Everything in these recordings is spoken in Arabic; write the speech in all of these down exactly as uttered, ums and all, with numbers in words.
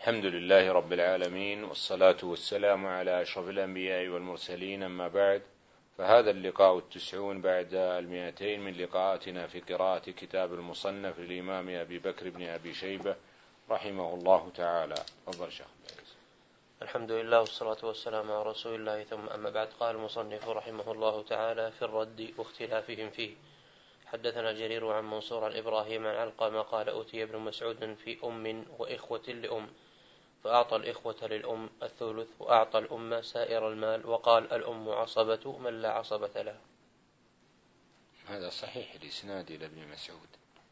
الحمد لله رب العالمين، والصلاة والسلام على أشرف الأنبياء والمرسلين، أما بعد، فهذا اللقاء التسعون بعد المئتين من لقاءاتنا في قراءة كتاب المصنف للإمام أبي بكر بن أبي شيبة رحمه الله تعالى. تفضل شيخ. الحمد لله والصلاة والسلام على رسول الله، ثم أما بعد. قال المصنف رحمه الله تعالى في الرد واختلافهم فيه: حدثنا جرير عن منصور عن إبراهيم عن علقمة قال: أتي ابن مسعود في أم وإخوة لأم، فأعطى الإخوة للأم الثلث وأعطى الأم سائر المال، وقال: الأم عصبة من لا عصبة له. هذا صحيح الإسناد إلى ابن مسعود.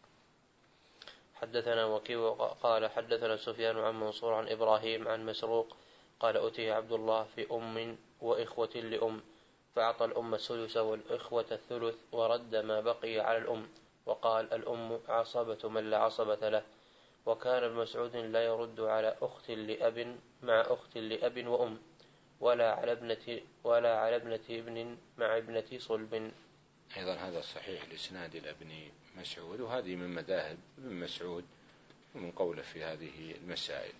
حدثنا وكيع قال: حدثنا سفيان عن منصور عن إبراهيم عن مسروق قال: أتي عبد الله في أم وإخوة لأم، فأعطى الأم السدس والإخوة الثلث ورد ما بقي على الأم، وقال: الأم عصبة من لا عصبة له. وكان ابن مسعود لا يرد على أخت لأب مع أخت لأب وأم، ولا على ابنة ولا على ابنة ابن مع ابنة صلب. أيضا هذا صحيح الإسناد إلى ابن مسعود، وهذه من مذاهب ابن مسعود ومن قوله في هذه المسائل.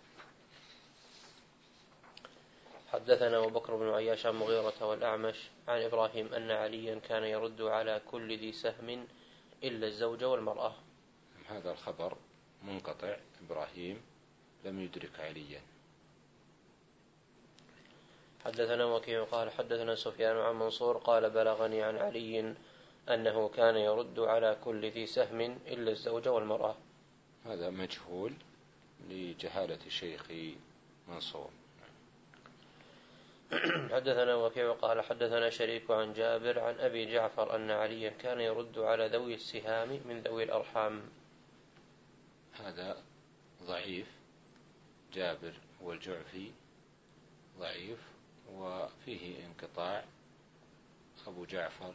حدثنا أبو بكر بن عياش عن مغيرة والأعمش عن إبراهيم أن عليا كان يرد على كل ذي سهم إلا الزوج والمرأة. هذا الخبر منقطع، إبراهيم لم يدرك عليا. حدثنا وكيع قال: حدثنا سفيان عن منصور قال: بلغني عن علي أنه كان يرد على كل ذي سهم إلا الزوج والمرأة. هذا مجهول لجهالة شيخ منصور. حدثنا وكيع قال: حدثنا شريك عن جابر عن أبي جعفر أن عليا كان يرد على ذوي السهام من ذوي الأرحام. هذا ضعيف، جابر والجعفي ضعيف وفيه انقطاع. أبو جعفر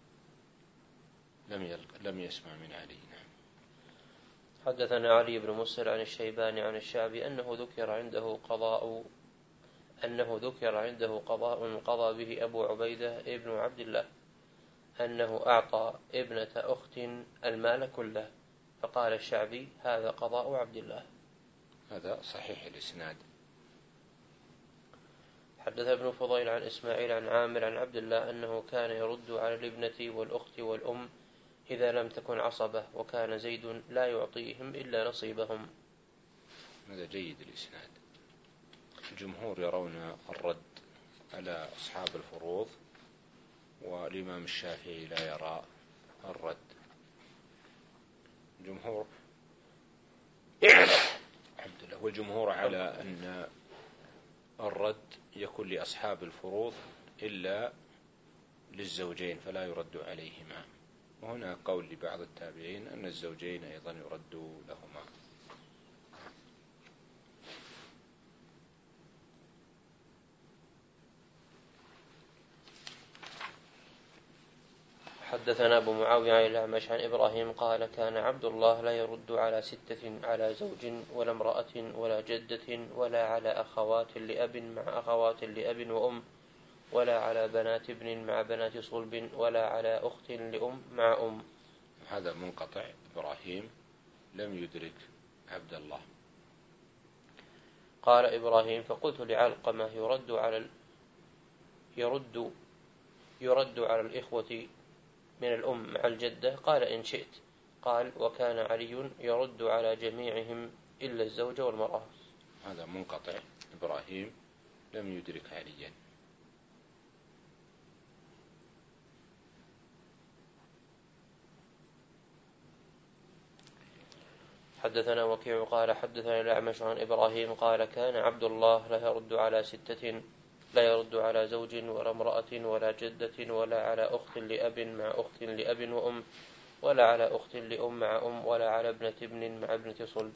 لم لم يسمع من علي. نعم. حدثنا علي بن مسر عن الشيباني عن الشعبي أنه ذكر عنده قضاء أنه ذكر عنده قضاء قضى به أبو عبيدة ابن عبد الله أنه أعطى ابنة أخت المال كله، فقال الشعبي: هذا قضاء عبد الله. هذا صحيح الإسناد. حدث ابن فضيل عن إسماعيل عن عامر عن عبد الله أنه كان يرد على الابنة والأخت والأم إذا لم تكن عصبة، وكان زيد لا يعطيهم إلا نصيبهم. هذا جيد الإسناد. الجمهور يرون الرد على أصحاب الفروض، والإمام الشافعي لا يرى الرد. الجمهور الحمد لله والجمهور على أن الرد يكون لأصحاب الفروض إلا للزوجين فلا يرد عليهما، وهنا قول لبعض التابعين أن الزوجين أيضا يرد لهما. حدثنا أبو معاوية عن الأعمش عن إبراهيم قال: كان عبد الله لا يرد على ستة على زوج ولا امرأة ولا جدة ولا على أخوات لأب مع أخوات لأب وأم، ولا على بنات ابن مع بنات صلب، ولا على أخت لأم مع أم. هذا منقطع. إبراهيم لم يدرك عبد الله. قال إبراهيم: فقلت لعلقمة: يرد على ال... يرد يرد على الإخوة من الأم مع الجدة؟ قال: إن شئت. قال: وكان علي يرد على جميعهم إلا الزوج والمرأة. هذا منقطع. إبراهيم لم يدرك عليا. حدثنا وكيع قال: حدثنا الأعمش عن إبراهيم قال: كان عبد الله لا يرد على ستة لا يرد على زوج ولا امرأة ولا جدة ولا على أخت لأب مع أخت لأب وأم، ولا على أخت لأم مع أم، ولا على ابنة ابن مع ابنة صلب.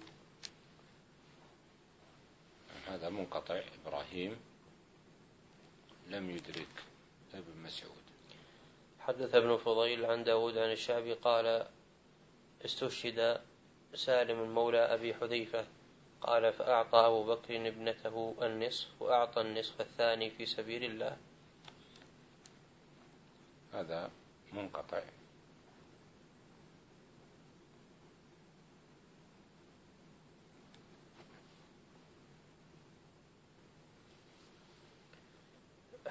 هذا منقطع. إبراهيم لم يدرك ابن مسعود. حدث ابن فضيل عن داود عن الشعبي قال: استشهد سالم مولى أبي حذيفة قال: فأعطى أبو بكر ابنته النصف وأعطى النصف الثاني في سبيل الله. هذا منقطع.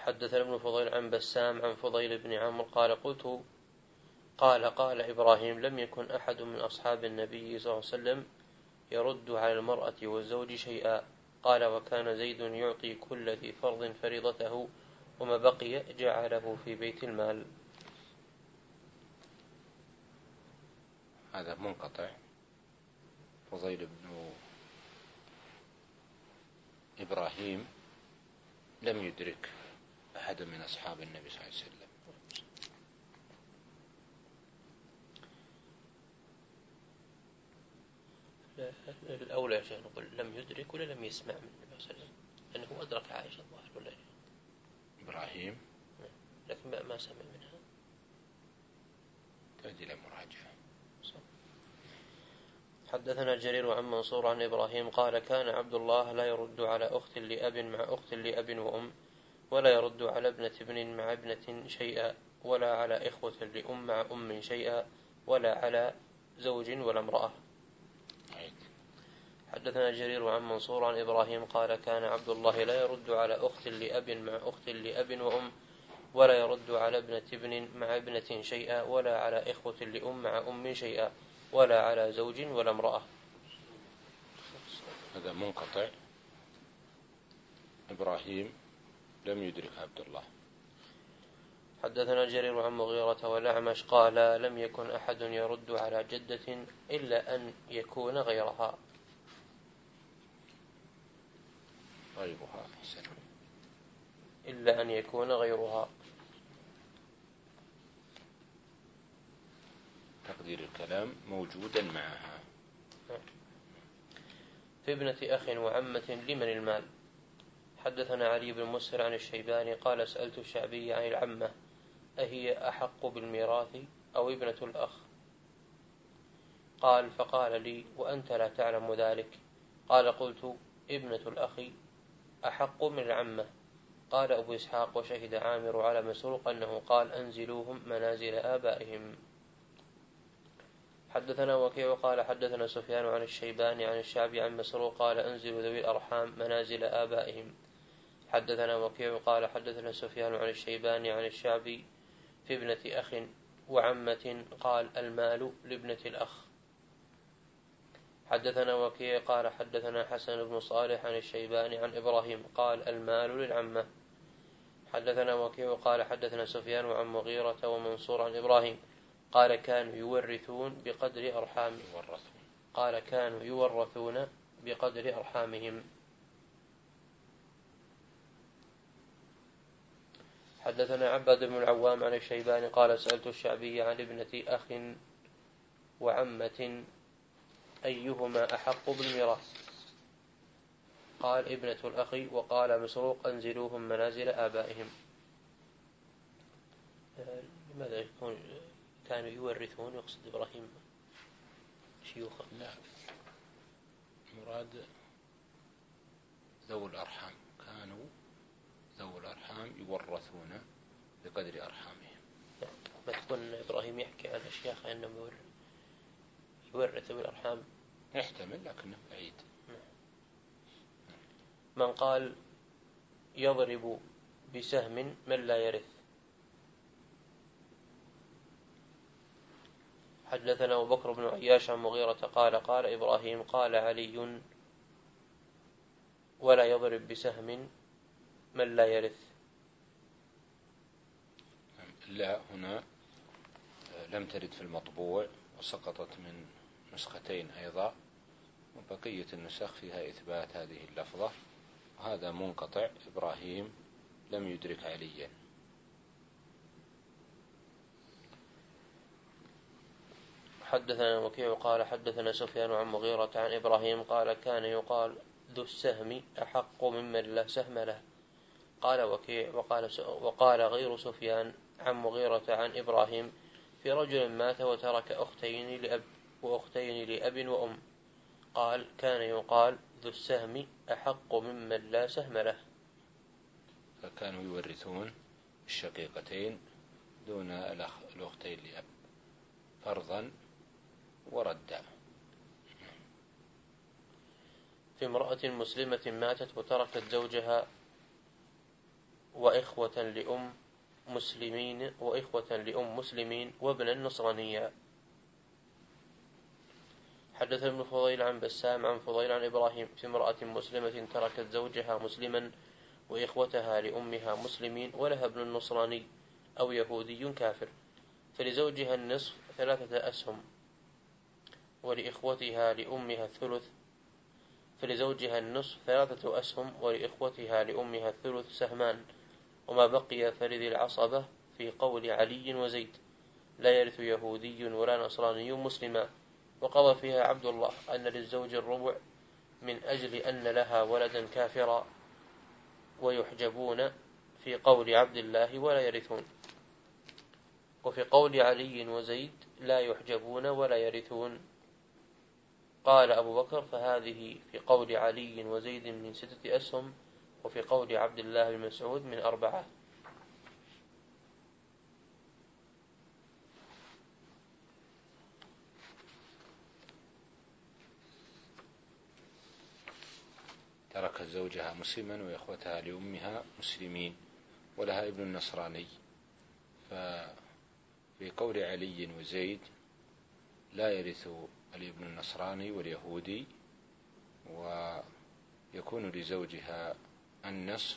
حدثنا ابن فضيل عن بسام عن فضيل بن عمرو قال قلت قال قال إبراهيم لم يكن أحد من أصحاب النبي صلى الله عليه وسلم يرد على المرأة والزوج شيئا. قال وكان زيد يعطي كل ذي فرض فريضته وما بقي جعله في بيت المال. هذا منقطع. فضيل بن إبراهيم لم يدرك أحد من أصحاب النبي صلى الله عليه وسلم. الأولى يا شيخ نقول لم يدرك ولا لم يسمع من النبي صلى الله عليه وسلم، لأنه أدرك عائشة الظاهر ولا إبراهيم، لكن ما سمع منها. تأتي إلى مراجعة. حدثنا جرير عن منصور عن إبراهيم قال كان عبد الله لا يرد على أخت لأب مع أخت لأب وأم، ولا يرد على ابنة ابن مع ابنة شيئا، ولا على إخوة لأم مع أم شيئا، ولا على زوج ولا امرأة. حدثنا جرير عن منصور عن إبراهيم قال كان عبد الله لا يرد على أخت لأب مع أخت لأب وأم، ولا يرد على ابنة ابن مع ابنة شيئا، ولا على إخوة لأم مع أم شيئا، ولا على زوج ولا امرأة. هذا منقطع. إبراهيم لم يدرك عبد الله. حدثنا جرير عن مغيرة والأعمش قال لم يكن أحد يرد على جدة إلا أن يكون غيرها. غيرها أحسن. إلا أن يكون غيرها. تقدير الكلام موجودا معها. في ابنة أخ وعمة لمن المال. حدثنا علي بن مسهر عن الشيباني قال سألت الشعبي عن العمة أهي أحق بالميراث أو ابنة الأخ؟ قال فقال لي وأنت لا تعلم ذلك. قال قلت ابنة الأخ أحق من العمة. قال أبو إسحاق وشهد عامر على مسروق أنه قال أنزلوهم منازل آبائهم. حدثنا وكيع قال حدثنا سفيان عن الشيباني عن الشعبي عن مسروق قال أنزلوا ذوي الأرحام منازل آبائهم. حدثنا وكيع قال حدثنا سفيان عن الشيباني عن الشعبي في ابنة أخ وعمة قال المال لابنة الأخ. حدثنا وكيع قال حدثنا حسن بن صالح عن الشيباني عن إبراهيم قال المال للعمة. حدثنا وكيع قال حدثنا سفيان عن مغيرة ومنصور عن إبراهيم قال كانوا يورثون بقدر أرحام قال كانوا يورثون بقدر أرحامهم. حدثنا عباد بن العوام عن الشيباني قال سألت الشعبي عن ابنة أخ وعمة أيهما أحق بالميراث؟ قال ابنة الأخ. وقال مسروق أنزلوهم منازل آبائهم. لماذا يكون كانوا يورثون يقصد إبراهيم شيوخا؟ لا، مراد ذو الأرحام، كانوا ذو الأرحام يورثون بقدر أرحامهم. ما تكون إبراهيم يحكي عن أشياخ أنهم يورث بالأرحام؟ يحتمل لكنه بعيد. من قال يضرب بسهم من لا يرث. حدثنا أبو بكر بن عياش عن مغيرة قال قال إبراهيم قال علي ولا يضرب بسهم من لا يرث. لا، هنا لم ترد في المطبوع وسقطت من نسختين أيضا، وبقية النسخ فيها إثبات هذه اللفظة، وهذا منقطع. إبراهيم لم يدرك عليا. حدثنا وكيع قال حدثنا سفيان عن مغيرة عن إبراهيم قال كان يقال ذو السهم أحق ممن لا سهم له. قال وكيع وقال, وقال غير سفيان عن مغيرة عن إبراهيم في رجل مات وترك أختين لأب وأختين لأب وأم قال كان يقال ذو السهم أحق ممن لا سهم له. فكانوا يورثون الشقيقتين دون الأختين لأب فرضا وردا. في امرأة مسلمة ماتت وتركت زوجها وإخوة لأم مسلمين وإخوة لأم مسلمين وابنا نصرانيا. حدث ابن فضيل عن بسام عن فضيل عن إبراهيم في امرأة مسلمة تركت زوجها مسلما وإخوتها لأمها مسلمين ولها ابن نصراني أو يهودي كافر، فلزوجها النصف ثلاثة أسهم ولإخوتها لأمها الثلث فلزوجها النصف ثلاثة أسهم ولإخوتها لأمها الثلث سهمان، وما بقي فلذي العصبة في قول علي وزيد لا يرث يهودي ولا نصراني مسلما. وقضى فيها عبد الله أن للزوج الربع من أجل أن لها ولدا كافرا ويحجبون في قول عبد الله ولا يرثون، وفي قول علي وزيد لا يحجبون ولا يرثون. قال أبو بكر فهذه في قول علي وزيد من ستة أسهم، وفي قول عبد الله بن مسعود من أربعة. تركت زوجها مسلما وإخوتها لأمها مسلمين ولها ابن نصراني، ففي قول علي وزيد لا يرث الابن النصراني واليهودي، ويكون لزوجها النصف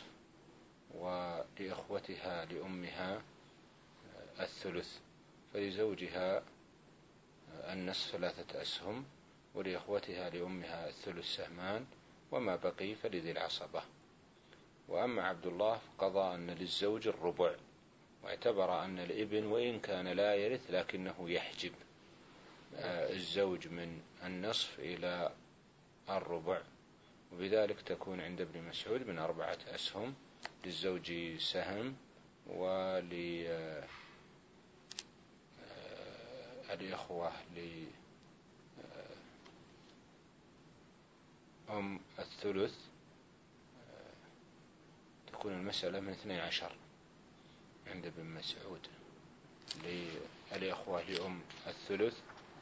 ولإخوتها لأمها الثلث، فلزوجها النصف ثلاثة أسهم ولإخوتها لأمها الثلث سهمان، وما بقي فلذي العصبة. وأما عبد الله فقضى أن للزوج الربع، واعتبر أن الابن وإن كان لا يرث لكنه يحجب الزوج من النصف إلى الربع، وبذلك تكون عند ابن مسعود من أربعة أسهم، للزوج سهم وللإخوة لأم الثلث، تكون المسألة من اثني عشر عند ابن مسعود، للإخوة لأم الثلث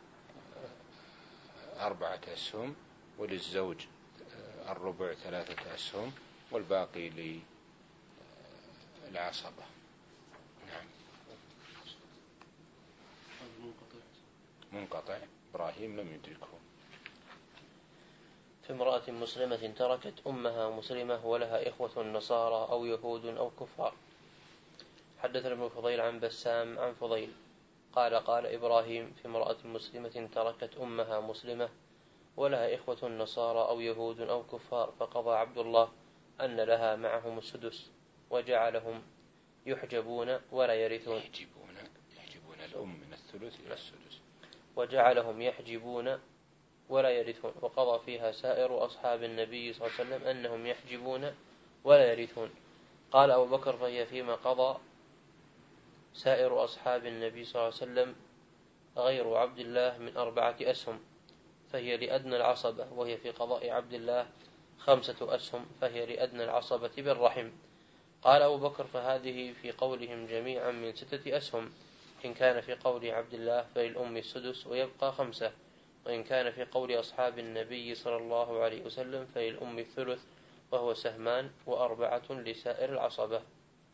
أربعة أسهم، وللزوج الربع ثلاثة أسهم، والباقي للعصبة. نعم. منقطع إبراهيم لم يدركه. في امرأة مسلمة تركت أمها مسلمة ولها إخوة نصارى أو يهود أو كفار. حدثنا ابن فضيل عن بسام عن فضيل قال قال إبراهيم في امرأة مسلمة تركت أمها مسلمة ولها إخوة نصارى أو يهود أو كفار، فقضى عبد الله أن لها معهم السدس وجعلهم يحجبون ولا يرثون. يحجبون يحجبون الأم من الثلث إلى السدس. وجعلهم يحجبون ولا يرثون. وقضى فيها سائر أصحاب النبي صلى الله عليه وسلم أنهم يحجبون ولا يرثون. قال أبو بكر فهي فيما قضى سائر أصحاب النبي صلى الله عليه وسلم غير عبد الله من أربعة أسهم، فهي لأدنى العصبة، وهي في قضاء عبد الله خمسة أسهم، فهي لأدنى العصبة بالرحم. قال أبو بكر فهذه في قولهم جميعا من ستة أسهم، إن كان في قول عبد الله فللأم السدس ويبقى خمسة، وإن كان في قول أصحاب النبي صلى الله عليه وسلم فللأم الثلث وهو سهمان وأربعة لسائر العصبة.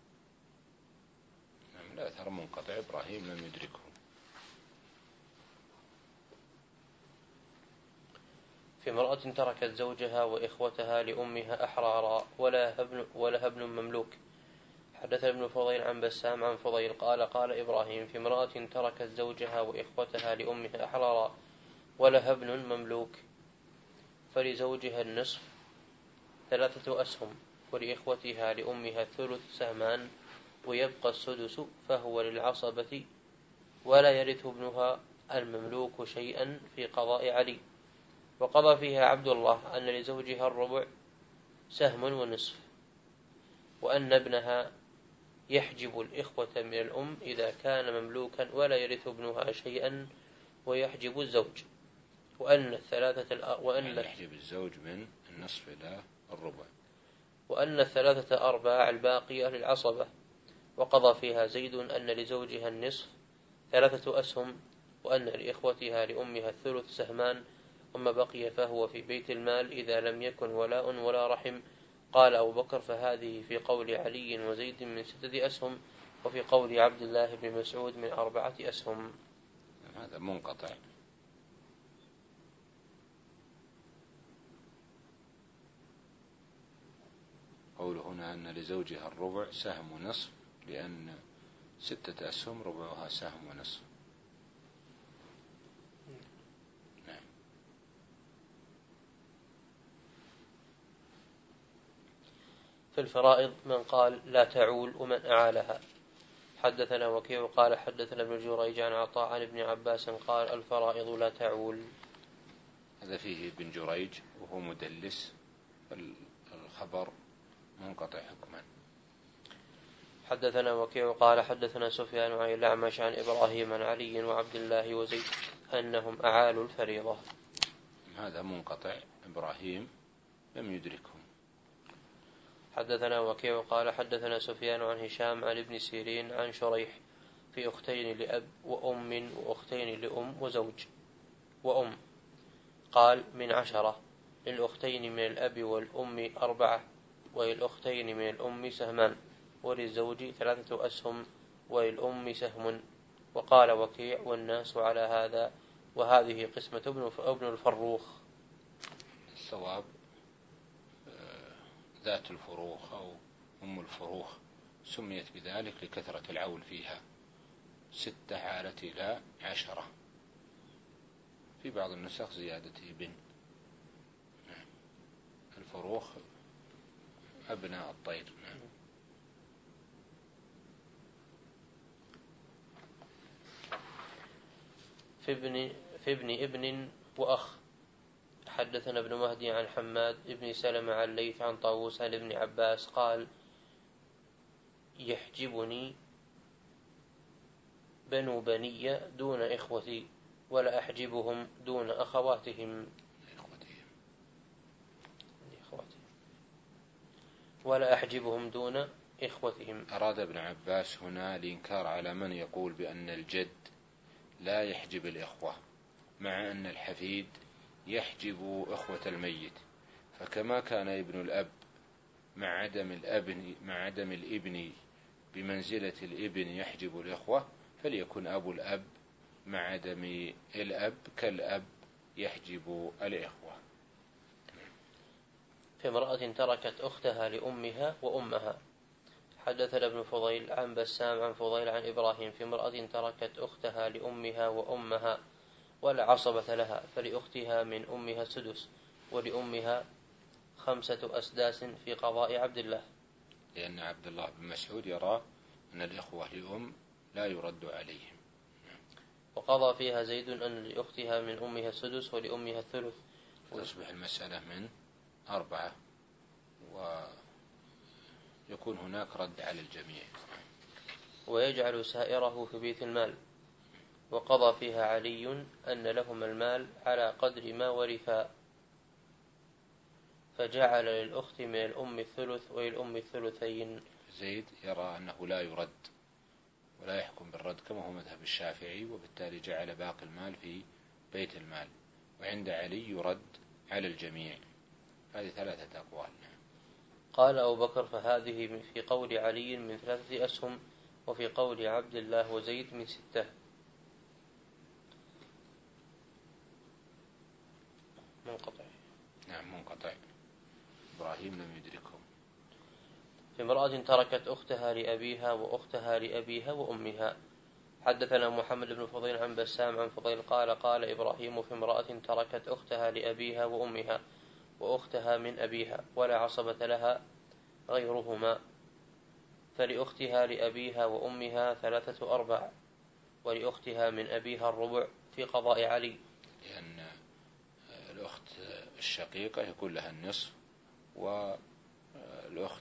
لا أثر منقطع إبراهيم لم يدركه. في امرأة تركت زوجها وإخوتها لأمها أحرارا ولها ابن, ولها ابن مملوك. حدث ابن فضيل عن بسام عن فضيل قال قال إبراهيم في امرأة تركت زوجها وإخوتها لأمها أحرارا ولها ابن مملوك، فلزوجها النصف ثلاثة أسهم ولإخوتها لأمها الثلث سهمان، ويبقى السدس فهو للعصبة، ولا يرث ابنها المملوك شيئا في قضاء علي. وقضى فيها عبد الله أن لزوجها الربع سهم ونصف، وأن ابنها يحجب الإخوة من الأم إذا كان مملوكا ولا يرث ابنها شيئا ويحجب الزوج، وأن الثلاثة وأن يعني يحجب الزوج من النصف إلى الربع، وأن الثلاثة أرباع الباقية للعصبة. وقضى فيها زيد أن لزوجها النصف ثلاثة أسهم، وأن لإخوتها لأمها الثلث سهمان، وما بقي فهو في بيت المال إذا لم يكن ولاء ولا رحم، قال أبو بكر فهذه في قول علي وزيد من ستة أسهم، وفي قول عبد الله بن مسعود من أربعة أسهم. هذا منقطع. قول هنا أن لزوجها الربع سهم ونصف، لأن ستة أسهم ربعها سهم ونصف. نعم. في الفرائض من قال لا تعول ومن أعالها. حدثنا وكيع قال حدثنا ابن جريج عن عطاء عن ابن عباس قال الفرائض لا تعول. هذا فيه ابن جريج وهو مدلس، الخبر منقطع حكما. حدثنا وكيع قال حدثنا سفيان عن الأعمش عن إبراهيم عن علي وعبد الله وزيد أنهم أعالوا الفريضة. هذا منقطع، إبراهيم لم يدركهم. حدثنا وكيع قال حدثنا سفيان عن هشام عن ابن سيرين عن شريح في أختين لأب وأم وأختين لأم وزوج وأم، قال من عشرة، للأختين من الأب والأم أربعة، وللأختين من الأم سهمان، وللزوج ثلاثة أسهم، وللأم سهم. وقال وكيع والناس على هذا، وهذه قسمة ابن الفروخ. الصواب ذات الفروخ أو أم الفروخ سميت بذلك لكثرة العول فيها، ستة عالت إلى عشرة، في بعض النسخ زيادة ابن. الفروخ أبناء الطير. في ابن, في ابن ابن وأخ. حدثنا ابن مهدي عن حماد ابن سلمة عن ليث عن طاووس عن ابن عباس قال يحجبني بنو بني دون إخوتي، ولا أحجبهم دون أخواتهم ولا أحجبهم دون إخوتهم. أراد ابن عباس هنا الإنكار على من يقول بأن الجد لا يحجب الإخوة، مع أن الحفيد يحجب إخوة الميت، فكما كان ابن الأب مع عدم الأبن مع عدم الابن بمنزلة الابن يحجب الإخوة، فليكن أبو الأب مع عدم الأب كالأب يحجب الإخوة. في امرأة تركت أختها لأمها وأمها. حدثنا ابن فضيل عن بسام عن فضيل عن إبراهيم في امرأة تركت أختها لأمها وأمها ولا عصبة لها، فلأختها من أمها السدس، ولأمها خمسة أسداس في قضاء عبد الله، لأن عبد الله بن مسعود يرى أن الإخوة لأم لا يرد عليهم. وقضى فيها زيد أن لأختها من أمها السدس ولأمها الثلث، وتصبح المسألة من أربعة، ويكون هناك رد على الجميع. ويجعل سائره في بيت المال. وقضى فيها علي أن لهما المال على قدر ما ورثا، فجعل للأخت من الأم الثلث وللأم الثلثين. زيد يرى أنه لا يرد ولا يحكم بالرد كما هو مذهب الشافعي، وبالتالي جعل باقي المال في بيت المال، وعند علي يرد على الجميع. هذه ثلاثة أقوال. قال أبو بكر فهذه في قول علي من ثلاثة أسهم، وفي قول عبد الله وزيد من ستة. منقطع. نعم منقطع، إبراهيم لم يدركهم. في امرأة تركت أختها لأبيها وأختها لأبيها وأمها. حدثنا محمد بن فضيل عن بسام عن فضيل قال قال إبراهيم في امرأة تركت أختها لأبيها وأمها وأختها من أبيها ولا عصبة لها غيرهما، فلأختها لأبيها وأمها ثلاثة أرباع، ولأختها من أبيها الربع في قضاء علي، لأن الأخت الشقيقة يكون لها النصف، والأخت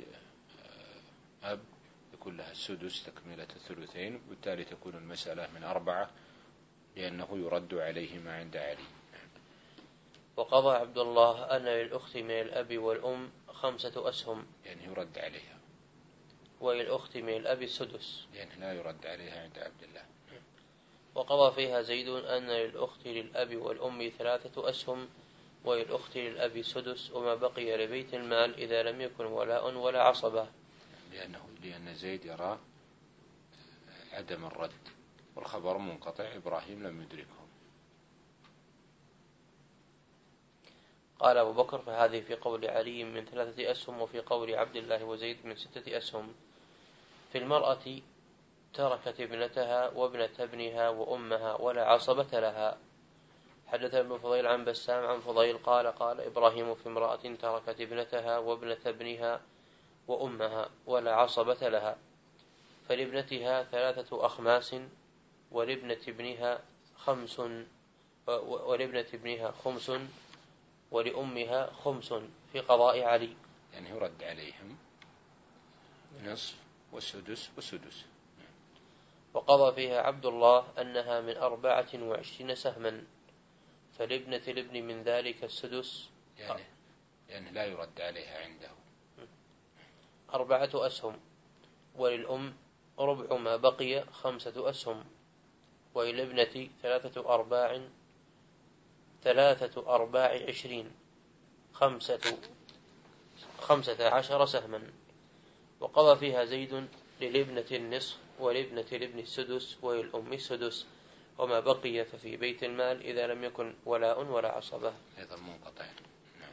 لأب يكون لها السدس تكملة الثلثين، وبالتالي تكون المسألة من أربعة لأنه يرد عليهما عند علي. وقضى عبد الله أن للأخت من الأب والأم خمسة أسهم، يعني يرد عليها، وللأخت من الأب السدس، يعني لا يرد عليها عند عبد الله. وقضى فيها زيد أن للأخت للأب والأم ثلاثة أسهم، وللأخت للأب سدس، وما بقي لبيت المال إذا لم يكن ولاء ولا عصبة. لأنه لأن زيد يرى عدم الرد، والخبر منقطع، إبراهيم لم يدركه. قال أبو بكر: فهذه في قول علي من ثلاثة أسهم، وفي قول عبد الله وزيد من ستة أسهم. في المرأة تركت ابنتها وابنة ابنها وأمها ولا عصبة لها. حدثنا ابن فضيل عن بسام عن فضيل قال: قال إبراهيم في امرأة تركت ابنتها وابنة ابنها وأمها ولا عصبة لها، فلابنتها ثلاثة أخماس، ولابنة ابنها خمس، ولابنة ابنها خمس، ولأمها خمس في قضاء علي. يعني يرد عليهم نصف وسدس وسدس. وقضى فيها عبد الله أنها من أربعة وعشرين سهما، فلابنة الابن من ذلك السدس، يعني, يعني لا يرد عليها عنده أربعة أسهم، وللأم ربع ما بقي خمسة أسهم، وللابنة ثلاثة أرباع ثلاثة أرباع عشرين خمسة خمسة عشر سهما. وقضى فيها زيد للابنة النصف، ولابنة الابن السدس، وللأم السدس، وما بقي ففي بيت المال إذا لم يكن ولاء ولا عصبة. أيضا منقطع. نعم.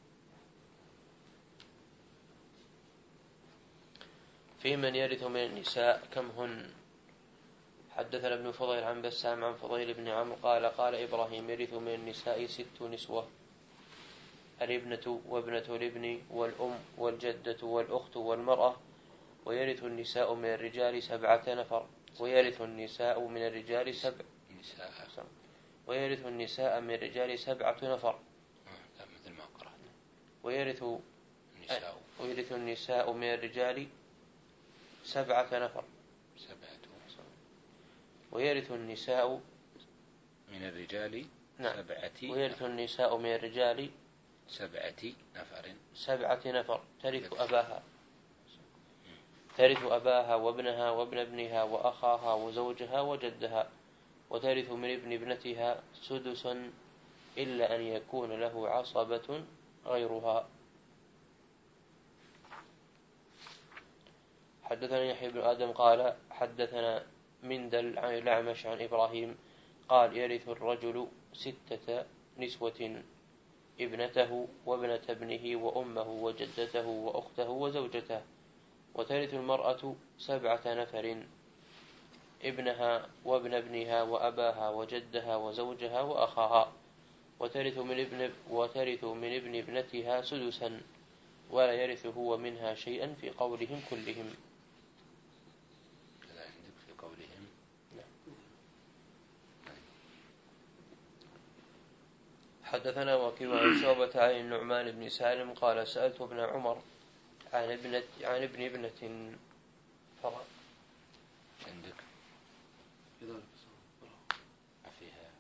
في من يرث من النساء كم هن؟ حدثنا ابن فضيل عن بسام عن فضيل بن عمرو قال: قال إبراهيم: يرث من النساء ست نسوة، الابنة وابنة الابن والأم والجدة والأخت والمرأة، ويرث النساء من الرجال سبعة نفر، ويرث النساء من الرجال سبع نساء ويرث النساء من الرجال سبعة نفر. مثل ما قرأت. ويرث النساء ويرث النساء من الرجال سبعة نفر. سبعة. ويرث النساء من الرجال نعم. سبعة. ويرث النساء من الرجال سبعة نفر. سبعة نفر ترث أباها ترث أباها وابنها وابن ابنها وأخاها وزوجها وجدها، وترث من ابن ابنتها سدسا إلا أن يكون له عصبة غيرها. حدثنا يحيى بن آدم قال: حدثنا مندل عن الأعمش عن إبراهيم قال: يرث الرجل ستة نسوة، ابنته وابنة ابنه وأمه وجدته وأخته وزوجته، وترث المرأة سبعة نفر، ابنها وابن ابنها وأباها وجدها وزوجها وأخاها، وترث من ابن وترث من ابن ابنتها سدسا، ولا يرث هو منها شيئا في قولهم كلهم. كذا عندك في قولهم. حدثنا وكيع عن شعبة عن النعمان بن سالم قال: سألت ابن عمر عن ابنة عن ابن ابنة فرع. عندك فيها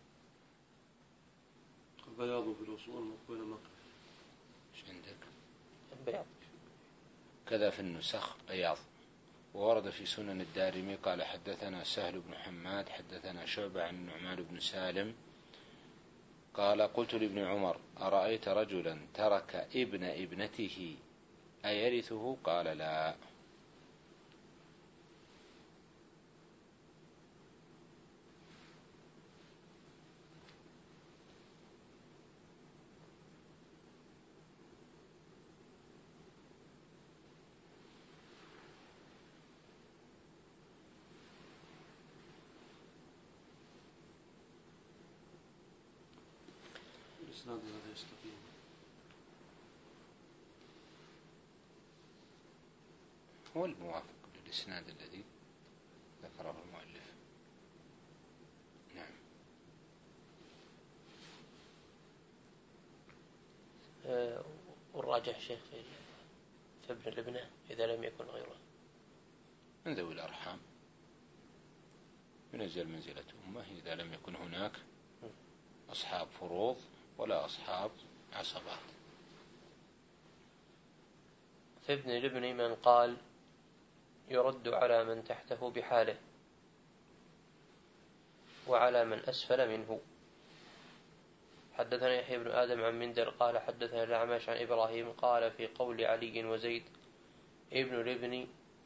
البياض في الأصول مقبل مقبل. ايش عندك؟ البياض. كذا في النسخ بياض. وورد في سنن الدارمي قال: حدثنا سهل بن حماد حدثنا شعبة عن النعمان بن سالم قال: قلت لابن عمر: أرأيت رجلا ترك ابن ابنته أيرثه؟ قال: لا. الإسناد هذا يستقيم. هو الموافق للإسناد الذي ذكره المؤلف. نعم. أه والراجح شيخ في ابن الابنة إذا لم يكن غيره من ذوي الأرحام ينزل منزلة أمه إذا لم يكن هناك أصحاب فروض ولا أصحاب عصبات. في ابن الابن من قال يرد على من تحته بحاله وعلى من أسفل منه. حدثنا يحيى بن آدم عن مندر قال حدثنا الأعمش عن إبراهيم قال في قول علي وزيد ابن الابن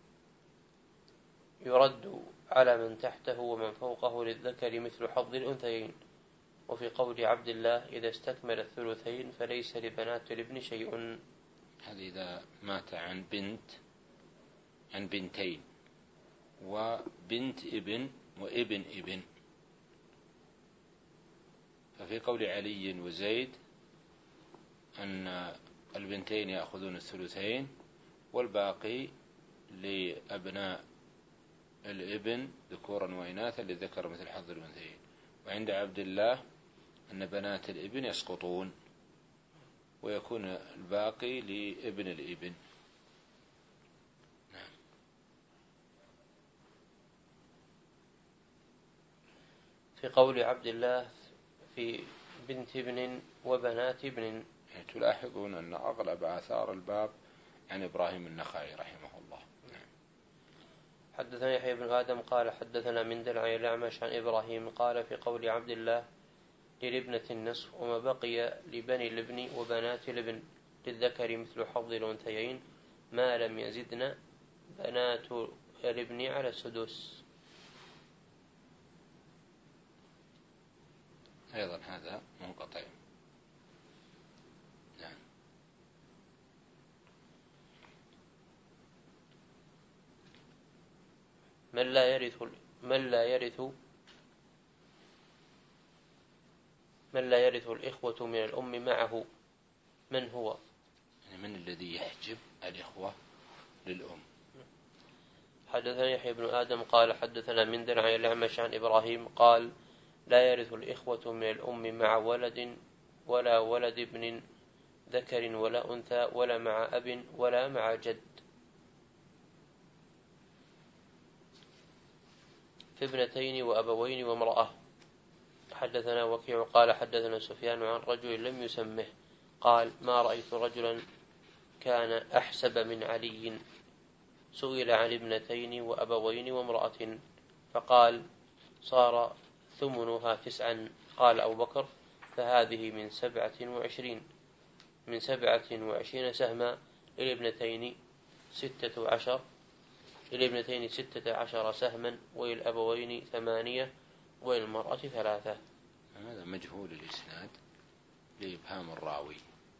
يرد على من تحته ومن فوقه للذكر مثل حظ الأنثيين، وفي قول عبد الله إذا استكمل الثلثين فليس لبنات الابن شيء. هذا إذا مات عن بنت عن بنتين وبنت ابن وابن ابن. ففي قول علي وزيد أن البنتين يأخذون الثلثين والباقي لأبناء الابن ذكورا وإناثا للذكر مثل حظ الأنثيين. وعند عبد الله أن بنات الابن يسقطون ويكون الباقي لابن الابن. نعم. في قول عبد الله في بنت ابن وبنات ابن. يعني تلاحظون أن أغلب آثار الباب عن إبراهيم النخعي رحمه الله. نعم. حدثنا يحيى بن آدم قال حدثنا مندل عن الأعمش عن إبراهيم قال في قول عبد الله للابنة النصف وما بقي لبني الابن وبنات الابن للذكر مثل حظ الأنثيين ما لم يزدن بنات الابن على السدس. أيضا هذا منقطع. نعم. من لا يرث من لا يرث من لا يرث الإخوة من الأم معه من هو؟ يعني من الذي يحجب الإخوة للأم؟ حدثنا يحيى بن آدم قال حدثنا مندل عن الأعمش عن إبراهيم قال لا يرث الإخوة من الأم مع ولد ولا ولد ابن ذكر ولا أنثى ولا مع أب ولا مع جد. في ابنتين وأبوين وامرأة. حدثنا وكيع قال حدثنا سفيان عن رجل لم يسمه قال ما رأيت رجلا كان أحسب من علي سئل عن ابنتين وأبوين وامرأة فقال صار ثمنها تسعا. قال أبو بكر فهذه من سبعة وعشرين من سبعة وعشرين سهما للابنتين ستة عشر للابنتين ستة عشر سهما وللأبوين ثمانية وللمرأة ثلاثة. هذا مجهول الإسناد لإبهام الراوي.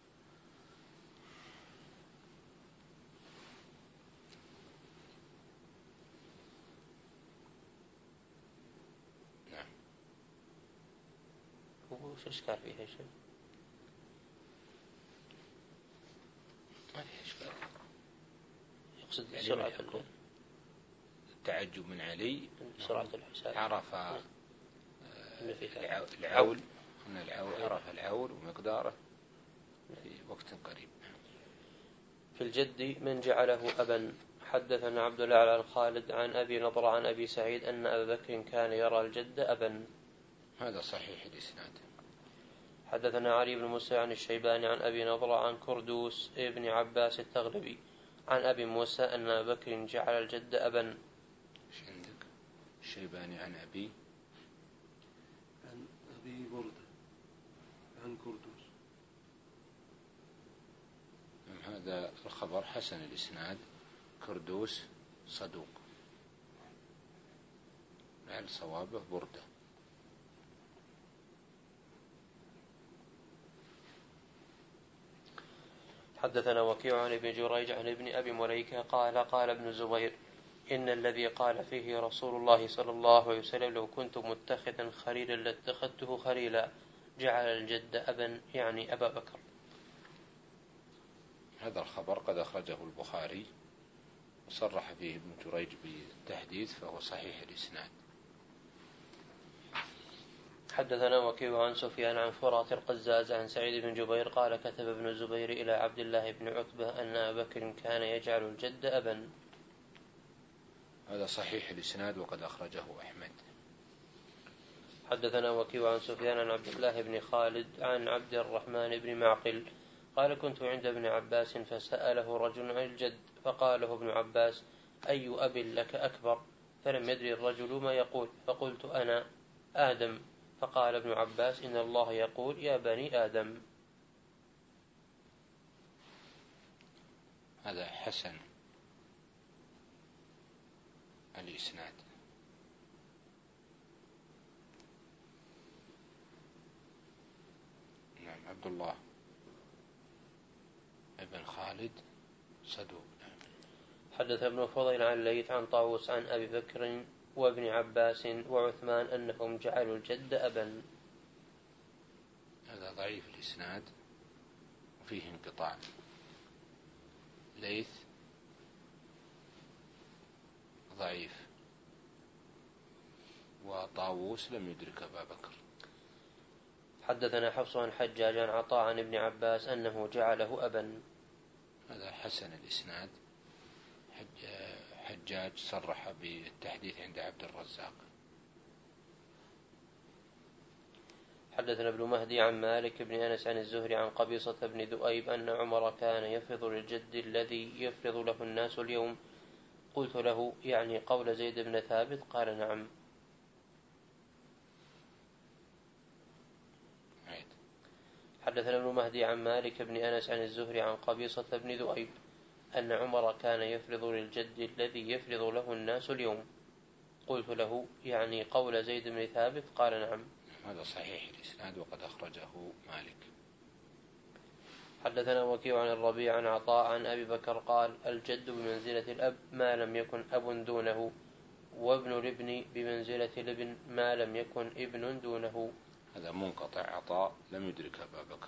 نعم. وش إشكال فيها شيء؟ ما في إشكال. يقصد يعني سرعة التعجب من علي سرعة الحساب. عرف العول أن العول عرف العول ومقداره في وقت قريب. في الجد من جعله أبا. حدثنا عبد الله عن خالد عن أبي نضر عن أبي سعيد أن أبا بكر كان يرى الجد أبا. هذا صحيح الإسناد. حدثنا علي بن موسى عن الشيباني عن أبي نضر عن كردوس ابن عباس التغلبي عن أبي موسى أن أبا بكر جعل الجد أبا. ايش عندك؟ الشيباني عن أبي عن أبي بردة عن كردوس. هذا الخبر حسن الإسناد. كردوس صدوق لعل صوابه بردة. حدثنا وكيع عن ابن جريج عن ابن أبي مليكة قال قال ابن الزبير إن الذي قال فيه رسول الله صلى الله عليه وسلم لو كنت متخذا خليلا لاتخذته خليلا جعل الجد أبا يعني أبا بكر. هذا الخبر قد أخرجه البخاري وصرح فيه ابن جريج بالتحديث فهو صحيح الإسناد. حدثنا وكيع عن سفيان عن فرات القزاز عن سعيد بن جبير قال كتب ابن الزبير إلى عبد الله بن عتبة أن أبا بكر كان يجعل الجد أبا. هذا صحيح الإسناد وقد أخرجه أحمد. حدثنا وكيع عن سفيان عن عبد الله بن خالد عن عبد الرحمن بن معقل قال كنت عند ابن عباس فسأله رجل عن الجد فقال له ابن عباس أي أب لك أكبر؟ فلم يدري الرجل ما يقول فقلت أنا آدم فقال ابن عباس إن الله يقول يا بني آدم. هذا حسن الإسناد. نعم. عبد الله ابن خالد صدوق. حدث ابن فضيل عن الليث عن طاووس عن أبي بكر وابن عباس وعثمان أنهم جعلوا الجد أبا. هذا ضعيف الإسناد وفيه انقطاع. ليث ضعيف وطاووس لم يدرك أبا بكر. حدثنا حفص عن حجاج عن عطاء عن ابن عباس أنه جعله أبا. هذا حسن الإسناد. حجاج صرح بالتحديث عند عبد الرزاق. حدثنا ابن مهدي عن مالك بن أنس عن الزهري عن قبيصة بن ذؤيب أن عمر كان يفرض للجد الذي يفرض له الناس اليوم. قلت له يعني قول زيد بن ثابت؟ قال نعم. حدثنا ابن مهدي عن مالك بن أنس عن الزهري عن قبيصة بن ذؤيب أن عمر كان يفرض للجد الذي يفرض له الناس اليوم. قلت له يعني قول زيد بن ثابت؟ قال نعم. هذا صحيح الإسناد وقد أخرجه مالك. حدثنا وكيع عن الربيع عن عطاء عن أبي بكر قال الجد بمنزلة الأب ما لم يكن أب دونه، وابن الابن بمنزلة الابن ما لم يكن ابن دونه. هذا منقطع. عطاء لم يدرك أبا بكر.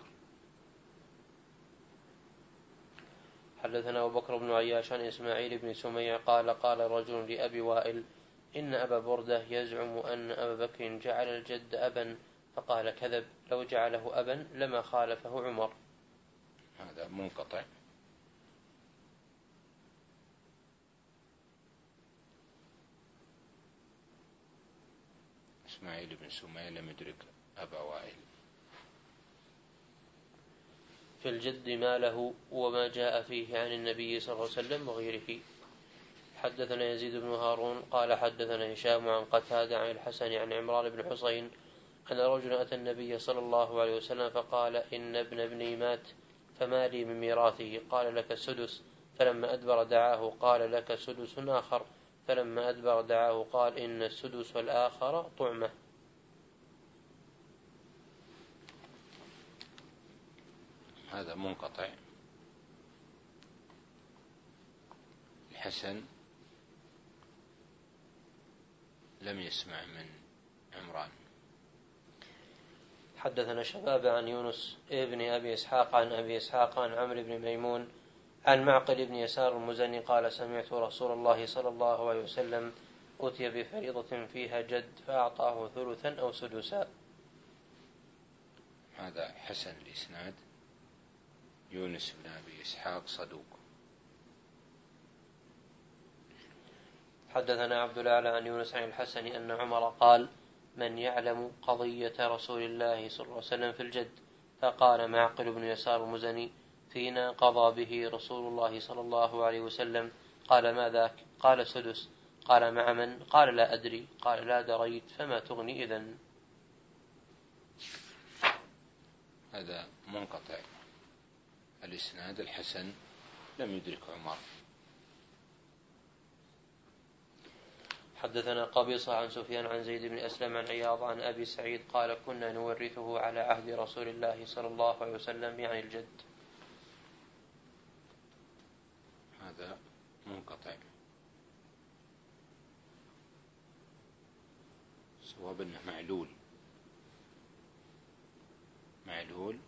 حدثنا أبو بكر بن عياش عن إسماعيل بن سميع قال قال رجل لأبي وائل إن أبا بردة يزعم أن أبا بكر جعل الجد أبا، فقال كذب، لو جعله أبا لما خالفه عمر. هذا منقطع. إسماعيل بن سميع لم يدرك أبا وائل. في الجد ما له وما جاء فيه عن النبي صلى الله عليه وسلم وغيره. حدثنا يزيد بن هارون قال حدثنا هشام عن قتادة عن الحسن عن عمران بن حسين أن رجلا أتى النبي صلى الله عليه وسلم فقال إن ابن ابني مات فما لي من ميراثه؟ قال لك السدس. فلما أدبر دعاه قال لك سدس آخر. فلما أدبر دعاه قال إن السدس الآخر طعمة. هذا منقطع. الحسن لم يسمع من عمران. حدثنا شباب عن يونس ابن أبي إسحاق عن أبي إسحاق عن عمرو بن ميمون عن معقل بن يسار المزني قال سمعت رسول الله صلى الله عليه وسلم أتي بفريضة فيها جد فأعطاه ثلثا أو سدسا. هذا حسن الإسناد. يونس بن أبي إسحاق صدوق. حدثنا عبد الأعلى عن يونس عن الحسن أن عمر قال من يعلم قضية رسول الله صلى الله عليه وسلم في الجد؟ فقال معقل بن يسار المزني فينا قضى به رسول الله صلى الله عليه وسلم. قال ما ذاك؟ قال سدس. قال مع من؟ قال لا أدري. قال لا دريت فما تغني إذن. هذا منقطع الإسناد. الحسن لم يدرك عمر. حدثنا قبيصة عن سفيان عن زيد بن أسلم عن عياض عن أبي سعيد قال كنا نورثه على عهد رسول الله صلى الله عليه وسلم يعني الجد. هذا منقطع. صواب أنه معلول. معلول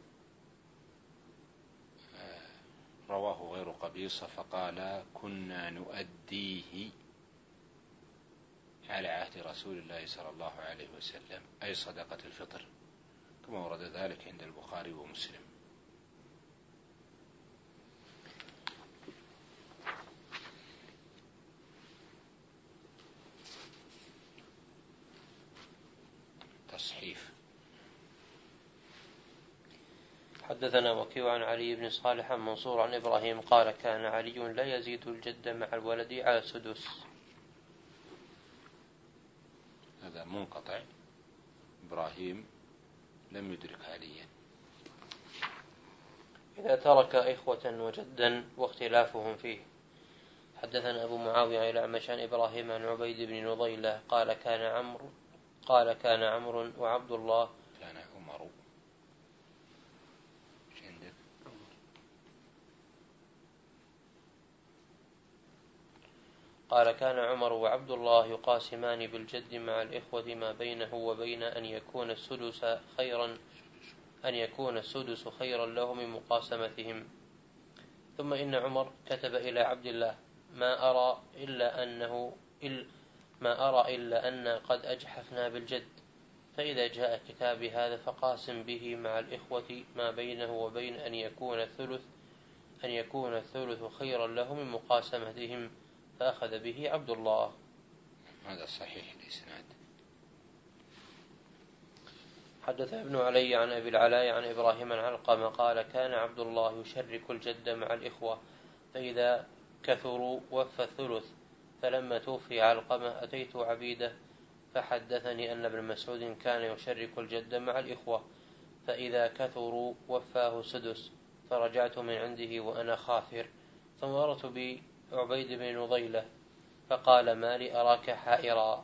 رواه غير قبيصة فقال كنا نؤديه على عهد رسول الله صلى الله عليه وسلم أي صدقة الفطر كما ورد ذلك عند البخاري ومسلم. تصحيف. حدثنا وكيع عن علي بن صالح منصور عن إبراهيم قال كان علي لا يزيد الجد مع الولد على السدس. هذا منقطع إبراهيم لم يدرك عليا. إذا ترك إخوة وجدا واختلافهم فيه. حدثنا أبو معاوية عن الأعمش عن إبراهيم عن عبيد بن نضيلة قال كان عمرو قال كان عمرو وعبد الله كان عمر قال كان عمر وعبد الله يقاسمان بالجد مع الإخوة ما بينه وبين أن يكون السدس خيرا أن يكون السدس خيرا له من مقاسمتهم. ثم إن عمر كتب إلى عبد الله ما أرى إلا أنه إل ما أرى إلا أن قد أجحفنا بالجد، فإذا جاء كتابي هذا فقاسم به مع الإخوة ما بينه وبين أن يكون الثلث أن يكون الثلث خيرا له من مقاسمتهم، فأخذ به عبد الله. هذا صحيح الإسناد. حدث ابن علي عن أبي العلاء عن إبراهيم عن علقمة قال كان عبد الله يشرك الجد مع الإخوة، فإذا كثروا وفى الثلث، فلما توفي علقمة أتيت عبيده فحدثني أن ابن مسعود كان يشرك الجد مع الإخوة، فإذا كثروا وفاه سدس، فرجعت من عنده وأنا خافر، فمرت بعبيد بن نضيلة فقال ما لي أراك حائرا؟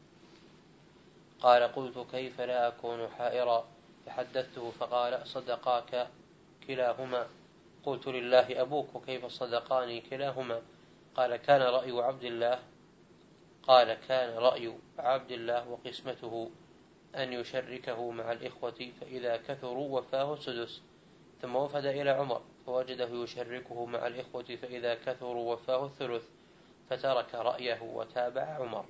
قال قلت كيف لا أكون حائرا؟ فحدثته فقال صدقاك كلاهما. قلت لله أبوك وكيف صدقاني كلاهما؟ قال كان رأي عبد الله قال كان رأي عبد الله وقسمته أن يشركه مع الإخوة، فإذا كثروا وفاه سدس، ثم وفد إلى عمر فوجده يشركه مع الإخوة، فإذا كثروا وفاه الثلث، فترك رأيه وتابع عمر.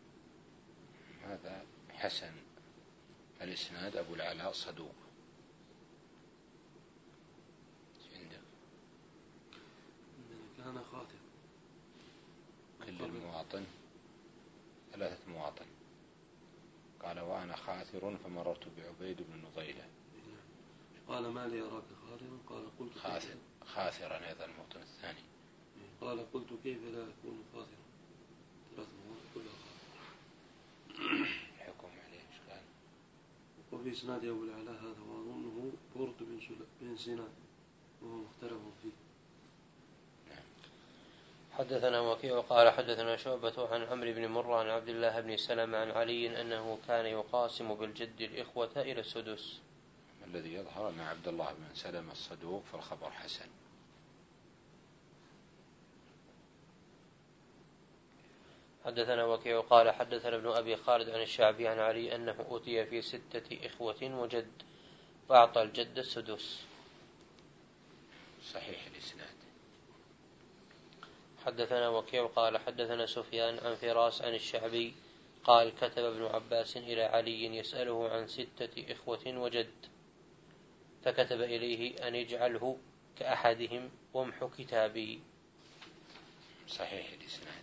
هذا حسن الإسناد. أبو العلاء صدوق. كان خاطئ. كل المواطن ثلاثة مواطن. قال وأنا خاثر فمررت بعبيد بن نضيلة. قال ما لي أراك خاثرا؟ قال قلت خاثر خاثرا أيضا الموطن الثاني. قال قلت كيف لا أكون خاثرا؟ ثلاث مواطن كلها خاثر. الحكم عليه إشكال. وفي إسناد أبو العلاء هذا وأظنه برد بن سنان وهو مختلف فيه. حدثنا وكيع قال حدثنا شعبة عن عمرو بن مرة عن عبد الله بن سلمة عن علي أنه كان يقاسم بالجد الإخوة إلى السدس. الذي يظهر أن عبد الله بن سلمة الصدوق فالخبر حسن. حدثنا وكيع قال حدثنا ابن أبي خالد عن الشعبي عن علي أنه أوتي في ستة إخوة وجد فأعطى الجد السدس. صحيح الإسناد. حدثنا وكيع قال حدثنا سفيان عن فراس عن الشعبي قال كتب ابن عباس إلى علي يسأله عن ستة إخوة وجد، فكتب إليه أن يجعله كأحدهم وامح كتابي. صحيح الإسناد.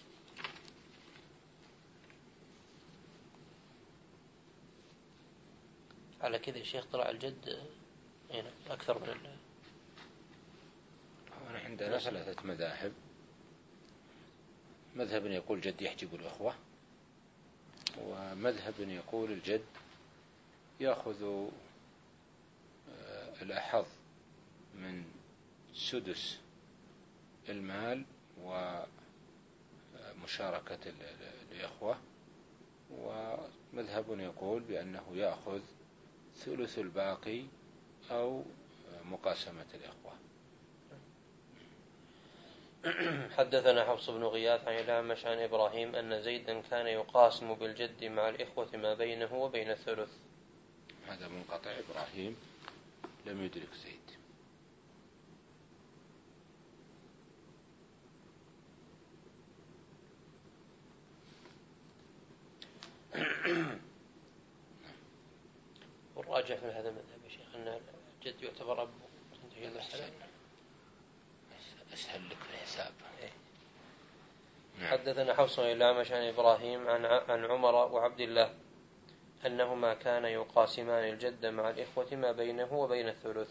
على كذا الشيخ طلع الجد هنا أكثر من الله. هنا عندنا ثلاثة مذاهب. مذهب يقول جد يحجب الأخوة، ومذهب يقول الجد يأخذ الأحظ من سدس المال ومشاركة الإخوة، ومذهب يقول بأنه يأخذ ثلث الباقي أو مقاسمة الإخوة. حدثنا حفص بن غياث عن الأعمش عن إبراهيم أن زيدا كان يقاسم بالجد مع الإخوة ما بينه وبين الثلث. هذا منقطع. إبراهيم لم يدرك زيد. والراجح من هذا المذهب يا شيخ أن الجد يعتبر أب. أسهل لك الحساب. حدثنا حفص بن الأعمش عن إبراهيم عن عن عمر وعبد الله أنهما كانا يقاسمان الجد مع الإخوة ما بينه وبين الثلث.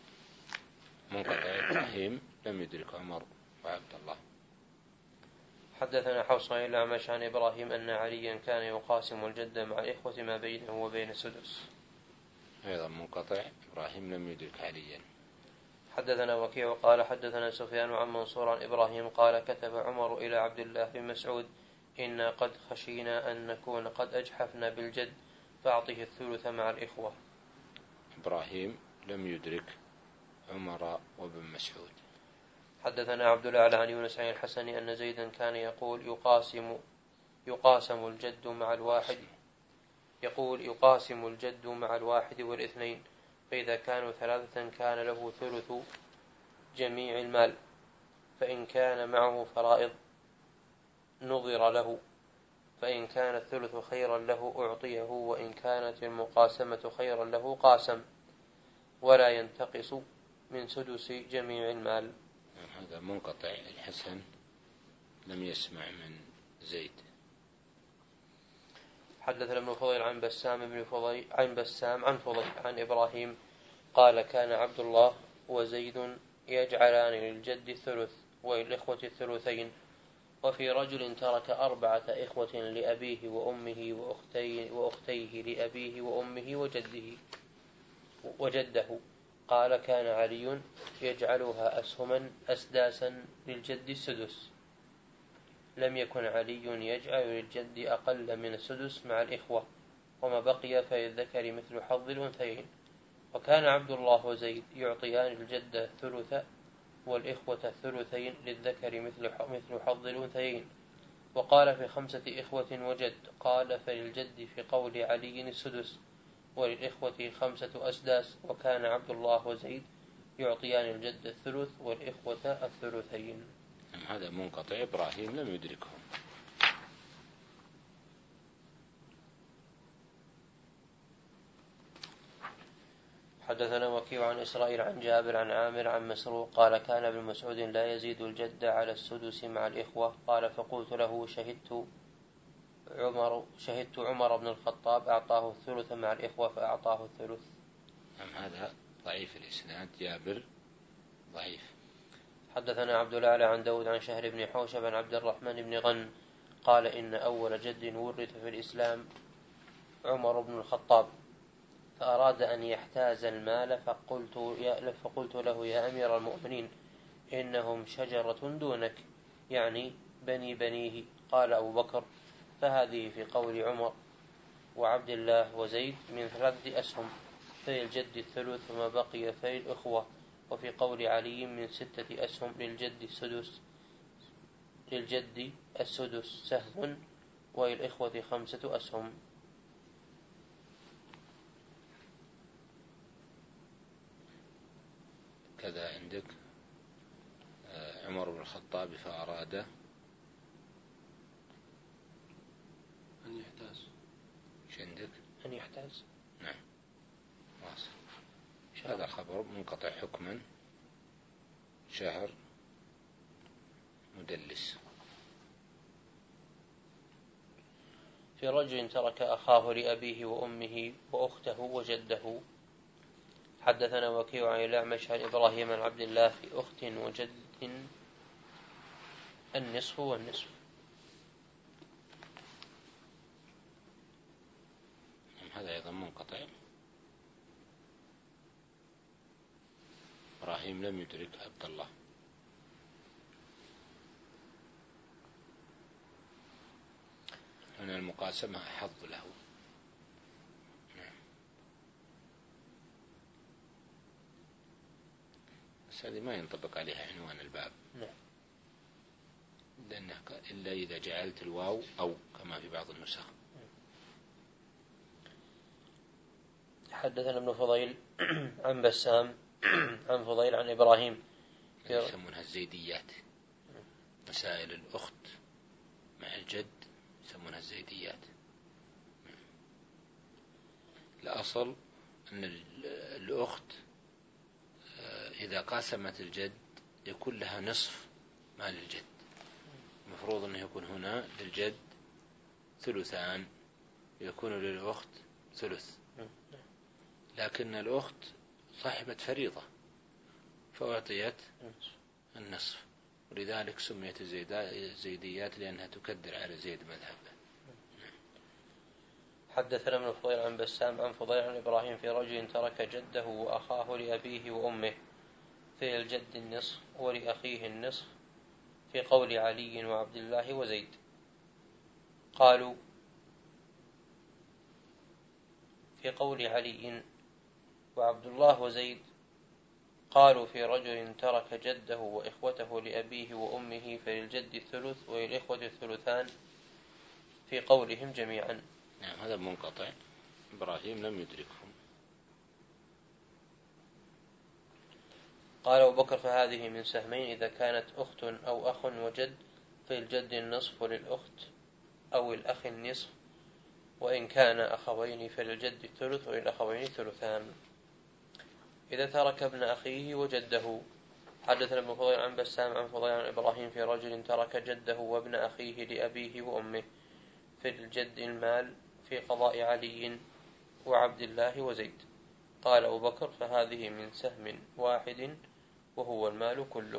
منقطع. إبراهيم لم يدرك عمر وعبد الله. حدثنا حفص عن الأعمش عن إبراهيم أن عليا كان يقاسم الجد مع الإخوة ما بينه وبين السدس. أيضا منقطع، إبراهيم لم يدرك عليا. حدثنا وكيع قال حدثنا سفيان عن منصور عن إبراهيم قال كتب عمر إلى عبد الله بن مسعود إنا قد خشينا أن نكون قد أجحفنا بالجد فأعطه الثلث مع الإخوة. إبراهيم لم يدرك عمر وابن مسعود. حدثنا عبد الأعلى عن يونس عن الحسن أن زيدا كان يقول يقاسم يقاسم الجد مع الواحد يقول يقاسم الجد مع الواحد والاثنين، فإذا كانوا ثلاثة كان له ثلث جميع المال، فإن كان معه فرائض نظر له، فإن كان الثلث خيرا له أعطيه، وإن كانت المقاسمة خيرا له قاسم، ولا ينتقص من سدس جميع المال. هذا منقطع، الحسن لم يسمع من زيد. حدثنا ابن فضيل عن بسام بن فضيل عن بسام عن فضيل عن إبراهيم قال كان عبد الله وزيد يجعلان للجد الثلث وللإخوة الثلثين، وفي رجل ترك أربعة إخوة لأبيه وأمه وأختيه, وأختيه لأبيه وأمه وجده وجده قال كان علي يجعلها أسهما أسداسا للجد السدس، لم يكن علي يجعل للجد أقل من السدس مع الإخوة، وما بقي فللذكر مثل حظ الأنثيين. وكان عبد الله وزيد يعطيان الجد الثلث والإخوة الثلثين للذكر مثل مثل حظ الأنثيين. وقال في خمسة إخوة وجد قال فللجد في قول علي السدس وللإخوة خمسة أسداس، وكان عبد الله وزيد يعطيان الجد الثلث والإخوة الثلثين. هذا منقطع، إبراهيم لم يدركهم. حدثنا وكيع عن إسرائيل عن جابر عن عامر عن مسروق قال كان ابن مسعود لا يزيد الجد على السدس مع الإخوة. قال فقلت له شهدت عمر شهدت عمر بن الخطاب أعطاه الثلث مع الإخوة فأعطاه الثلث. هذا ضعيف الإسناد، جابر ضعيف. حدثنا عبد الأعلى عن داود عن شهر بن حوشب عن عبد الرحمن بن غن قال إن أول جد ورث في الإسلام عمر بن الخطاب، فأراد أن يحتاز المال فقلت, يا فقلت له يا أمير المؤمنين إنهم شجرة دونك، يعني بني بنيه. قال أبو بكر فهذه في قول عمر وعبد الله وزيد من ثلاثة أسهم، فللجد الثلث وما بقي فللإخوة. وفي قول علي من ستة أسهم للجد السدس للجد السدس سهم وللإخوة خمسة أسهم. كذا عندك عمر بن الخطاب فأراد أن يحتاز. ايش عندك؟ أن يحتاز. نعم واصل. هذا خبر منقطع حكما، شهر مدلس. في رجل ترك أخاه لأبيه وأمه وأخته وجده. حدثنا وكيع عن الأعمش عن إبراهيم عن عبد الله في أخت وجد النصف والنصف. هذا أيضا منقطع، إبراهيم لم يدرك عبد الله. هنا المقاسمة حظ له. نعم. بس هذه ما ينطبق عليها عنوان الباب. نعم. لأنه إلا إذا جعلت الواو أو كما في بعض النسخ. حدثنا ابن فضيل عن بسام عن فضيل عن إبراهيم يسمونها الزيديات، مسائل الأخت مع الجد يسمونها الزيديات. الأصل أن الأخت إذا قاسمت الجد يكون لها نصف مال الجد، المفروض أنه يكون هنا للجد ثلثان يكون للأخت ثلث، لكن الأخت صاحبة فريضة فأعطيت النصف، ولذلك سميت زيديات لأنها تكدر على زيد مذهبه. حدثنا ابن فضيل عن بسام عن فضيل عن إبراهيم في رجل ترك جده وأخاه لأبيه وأمه في الجد النصف ولأخيه النصف في قول علي وعبد الله وزيد. قالوا في قول علي وعبد الله وزيد قالوا في رجل ترك جده وإخوته لأبيه وأمه فللجد الثلث وللإخوة الثلثان في قولهم جميعا. نعم هذا منقطع، إبراهيم لم يدركهم. قال أبو بكر فهذه من سهمين إذا كانت أخت أو أخ وجد فللجد النصف وللأخت أو الأخ النصف، وإن كان أخوين فللجد الثلث وللأخوين الثلثان. إذا ترك ابن أخيه وجده. حدثنا ابن فضيل عن بسام عن فضيل عن إبراهيم في رجل ترك جده وابن أخيه لأبيه وأمه في الجد المال في قضاء علي وعبد الله وزيد. قال أبو بكر فهذه من سهم واحد وهو المال كله.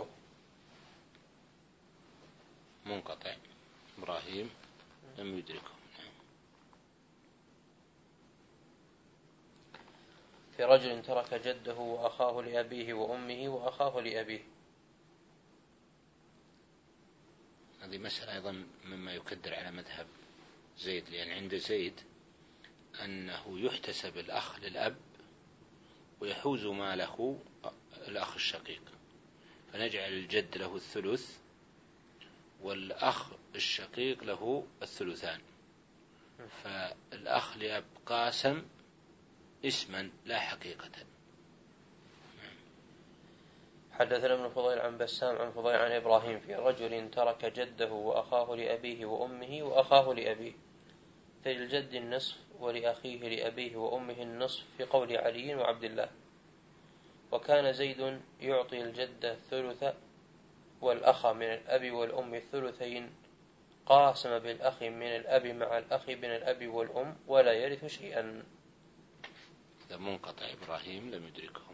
منقطع، إبراهيم لم يدركه. في رجل ترك جده وأخاه لأبيه وأمه وأخاه لأبيه. هذه مسألة أيضا مما يكدر على مذهب زيد، لأن عند زيد أنه يحتسب الأخ للأب ويحوز ماله الأخ الشقيق، فنجعل الجد له الثلث والأخ الشقيق له الثلثان، فالأخ لأب قاسم اسما لا حقيقة. حدثنا ابن فضيل عن بسام عن فضيل عن إبراهيم في رجل ترك جده وأخاه لأبيه وأمه وأخاه لأبيه فللجد النصف ولأخيه لأبيه وأمه النصف في قول علي وعبد الله. وكان زيد يعطي الجد الثلث والأخ من الأب والأم الثلثين، قاسم بالأخ من الأب مع الأخ من الأب والأم ولا يرث شيئا. هذا منقطع، إبراهيم لم يدركهم.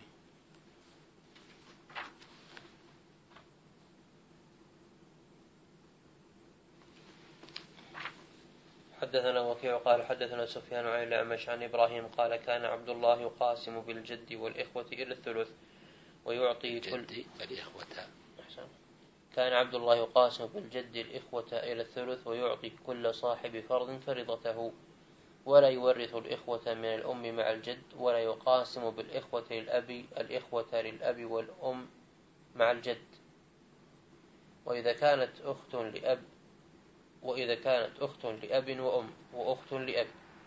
حدثنا وكيع قال حدثنا سفيان عن الأعمش عن إبراهيم قال كان عبد الله يقاسم بالجد والإخوة إلى الثلث ويعطي كل الإخوة. كان عبد الله يقاسم بالجد الإخوة إلى الثلث ويعطي كل صاحب فرض فرضته، ولا يورث الإخوة من الأم مع الجد، ولا يقاسم بالإخوة للأب الإخوة للأب والأم مع الجد. وإذا كانت أخت لأب وإذا كانت أخت لأب وأم وأخت لأب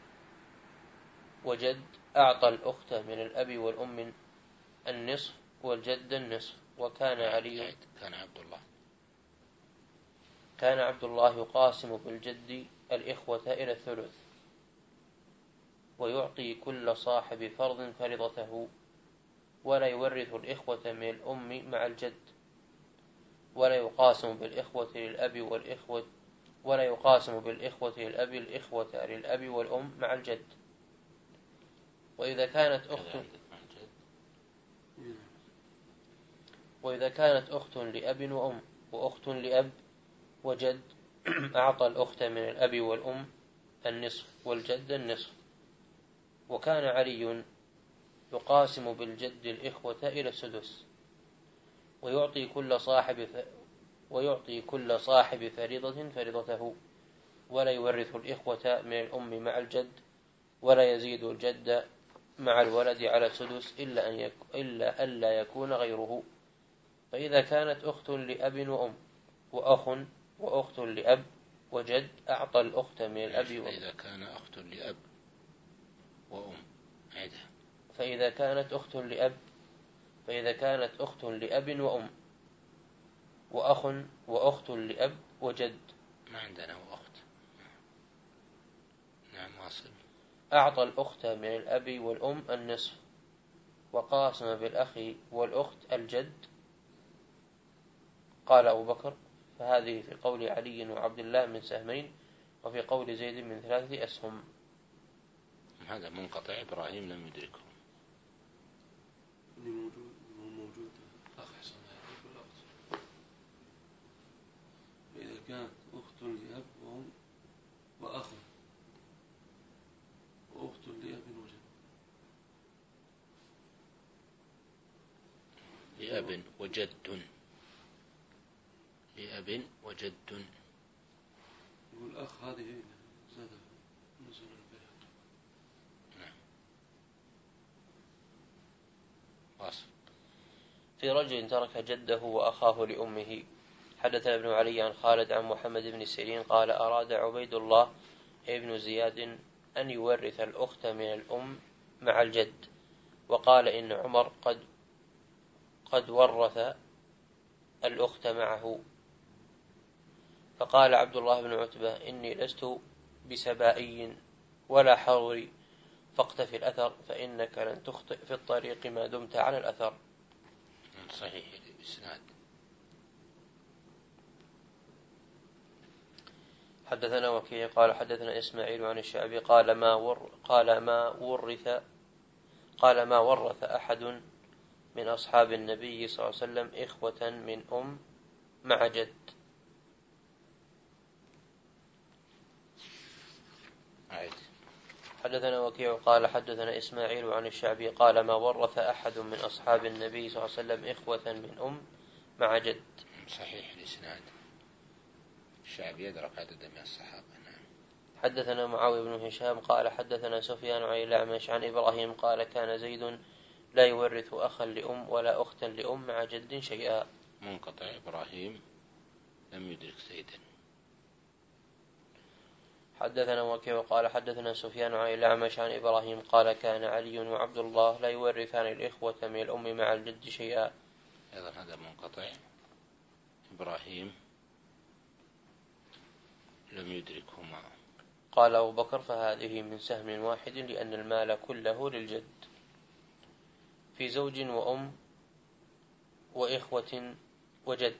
وجد أعطى الأخت من الأب والأم النصف والجد النصف. وكان علي كان عبد الله كان عبد الله يقاسم بالجد الإخوة إلى الثلث ويعطي كل صاحب فرض فرضته، ولا يورث الإخوة من الأم مع الجد، ولا يقاسم بالإخوة للأب والإخوة ولا يقاسم بالإخوة للأب الإخوة للأب والأم مع الجد. وإذا كانت أخت وإذا كانت أخت لأب وأم وأخت لأب وجد أعطى الأخت من الأب والأم النصف والجد النصف. وكان علي يقاسم بالجد الإخوة إلى السدس ويعطي كل صاحب ف... ويعطي كل صاحب فريضة فريضته، ولا يورث الإخوة من الأم مع الجد، ولا يزيد الجد مع الولد على السدس إلا أن يك... إلا ألا يكون غيره. فإذا كانت أخت لأب وأم وأخ وأخت لأب وجد أعطى الأخت من الأب وأم. فإذا كان أخت لأب وأم عيدها. فإذا كانت أخت لأب فإذا كانت أخت لأب وأم وأخ وأخت لأب وجد. ما عندنا وأخت. نعم واصل. أعطى الأخت من الأب والأم النصف وقاسم بالأخ والأخت الجد. قال أبو بكر فهذه في قول علي وعبد الله من سهمين، وفي قول زيد من ثلاثة أسهم. هذا منقطع، إبراهيم لم يدركه. موجود موجود لأب وجد، لأب وجد. والأخ هذه زادها نزل البيهقي. نعم. واصل. في رجل ترك جده وأخاه لأمه. حدثنا ابن علي عن خالد عن محمد بن سيرين قال أراد عبيد الله ابن زياد أن يورث الأخت من الأم مع الجد، وقال إن عمر قد قد ورث الأخت معه. فقال عبد الله بن عتبة إني لست بسبائي ولا حروري، فاقتف الأثر فإنك لن تخطئ في الطريق ما دمت على الأثر. صحيح الإسناد. حدثنا وكيع قال حدثنا إسماعيل عن الشعبي قال ما ور قال ما ورث قال ما ورث أحد من أصحاب النبي صلى الله عليه وسلم إخوة من أم مع جد. عيد. حدثنا وكيع قال حدثنا إسماعيل عن الشعبي قال ما ورث أحد من أصحاب النبي صلى الله عليه وسلم إخوة من أم مع جد. صحيح الإسناد. الشعبي يدرك عددا من الصحابة. نعم. حدثنا معاوية بن هشام قال حدثنا سفيان عن الأعمش عن إبراهيم قال كان زيد لا يورث أخا لأم ولا أختا لأم مع جد شيئا. منقطع. إبراهيم لم يدرك زيدا. حدثنا وكيع قال حدثنا سفيان عن الأعمش عن إبراهيم قال كان علي وعبد الله لا يورثان الإخوة من الأم مع الجد شيئا. أيضا هذا منقطع. إبراهيم لم يدركهما. قال أبو بكر فهذه من سهم واحد لأن المال كله للجد. في زوج وأم وإخوة وجد،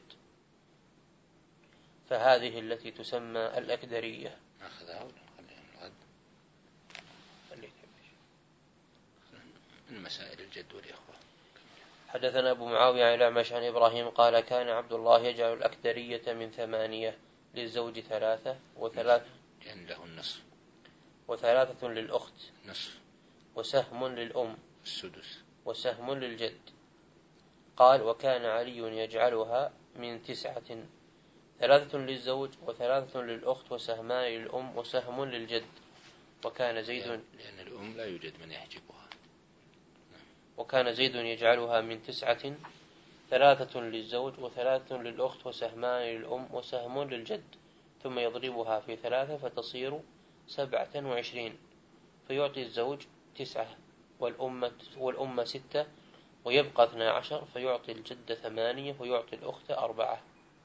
فهذه التي تسمى الأكدرية. أخذها ولا خليها الغد؟ من مسائل الجد والإخوة. حدثنا أبو معاوية عن الأعمش عن إبراهيم قال كان عبد الله يجعل الأكدرية من ثمانية، للزوج ثلاثة وثلاثة لأن له النصف، وثلاثة للأخت نصف، وسهم للأم السدس، وسهم للجد. قال وكان علي يجعلها من تسعة، ثلاثة للزوج وثلاثة للأخت وسهمان للأم وسهم للجد. وكان زيد لأن الأم لا يوجد من يحجبها. وكان زيد يجعلها من تسعة، ثلاثة للزوج وثلاثة للأخت وسهمان للأم وسهم للجد، ثم يضربها في ثلاثة فتصير سبعة وعشرين، فيعطي الزوج تسعة والأمة, والأمة ستة، ويبقى اثنا عشر، فيعطي الجد ثمانية ويعطي الأخت أربعة.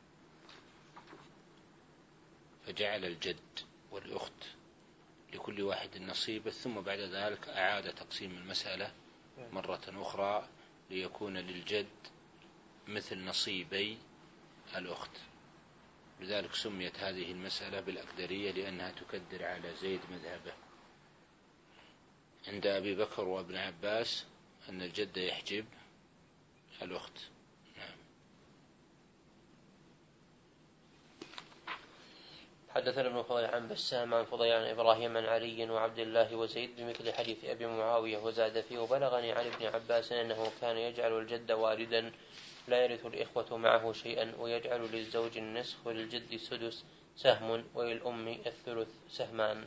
فجعل الجد والأخت لكل واحد نصيبه، ثم بعد ذلك أعاد تقسيم المسألة مرة أخرى ليكون للجد مثل نصيبي الأخت. لذلك سميت هذه المسألة بالأكدرية لأنها تكدر على زيد مذهبه. عند أبي بكر وابن عباس أن الجد يحجب الأخت. نعم. حدثنا ابن فضيل عن بسام عن فضيل عن إبراهيم عن علي وعبد الله وزيد بمثل حديث أبي معاوية وزاد فيه. وبلغني عن ابن عباس أنه كان يجعل الجد والدا لا يرث الإخوة معه شيئا، ويجعل للزوج النصف وللجد السدس سهم وللأم الثلث سهمان.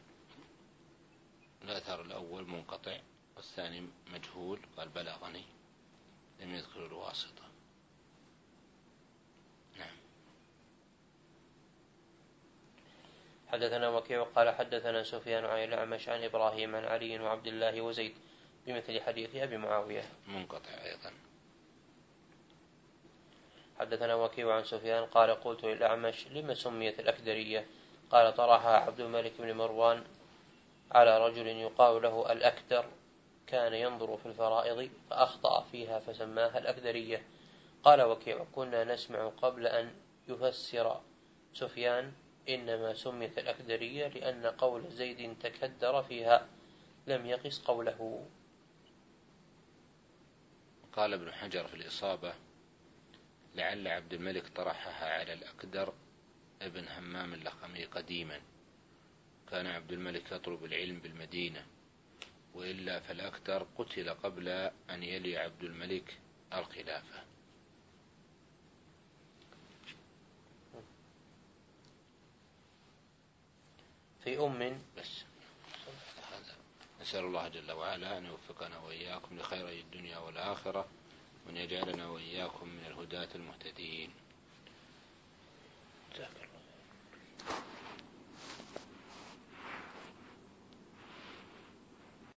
الأثر الأول منقطع والثاني مجهول. قال بلغني، لم يذكر الواسطة. نعم. حدثنا وكيع قال حدثنا سفيان عن الأعمش عن إبراهيم عن علي وعبد الله وزيد بمثل حديث أبي معاوية. منقطع أيضا. حدثنا وكيع عن سفيان قال قلت للأعمش لما سميت الأكدرية؟ قال طرحها عبد الملك بن مروان على رجل يقال له الأكدر، كان ينظر في الفرائض فأخطأ فيها فسماها الأكدرية. قال وكيع كنا نسمع قبل أن يفسر سفيان إنما سميت الأكدرية لأن قول زيد تكدر فيها، لم يقس قوله. قال ابن حجر في الإصابة لعل عبد الملك طرحها على الأكدر ابن همام اللخمي قديما، كان عبد الملك يطلب العلم بالمدينة، وإلا فالأكدر قتل قبل أن يلي عبد الملك الخلافة. في أم بس هذا. نسأل الله جل وعلا أن يوفقنا وإياكم لخير الدنيا والآخرة، وأن يجعلنا وإياكم من الهداة المهتدين. جزاك الله.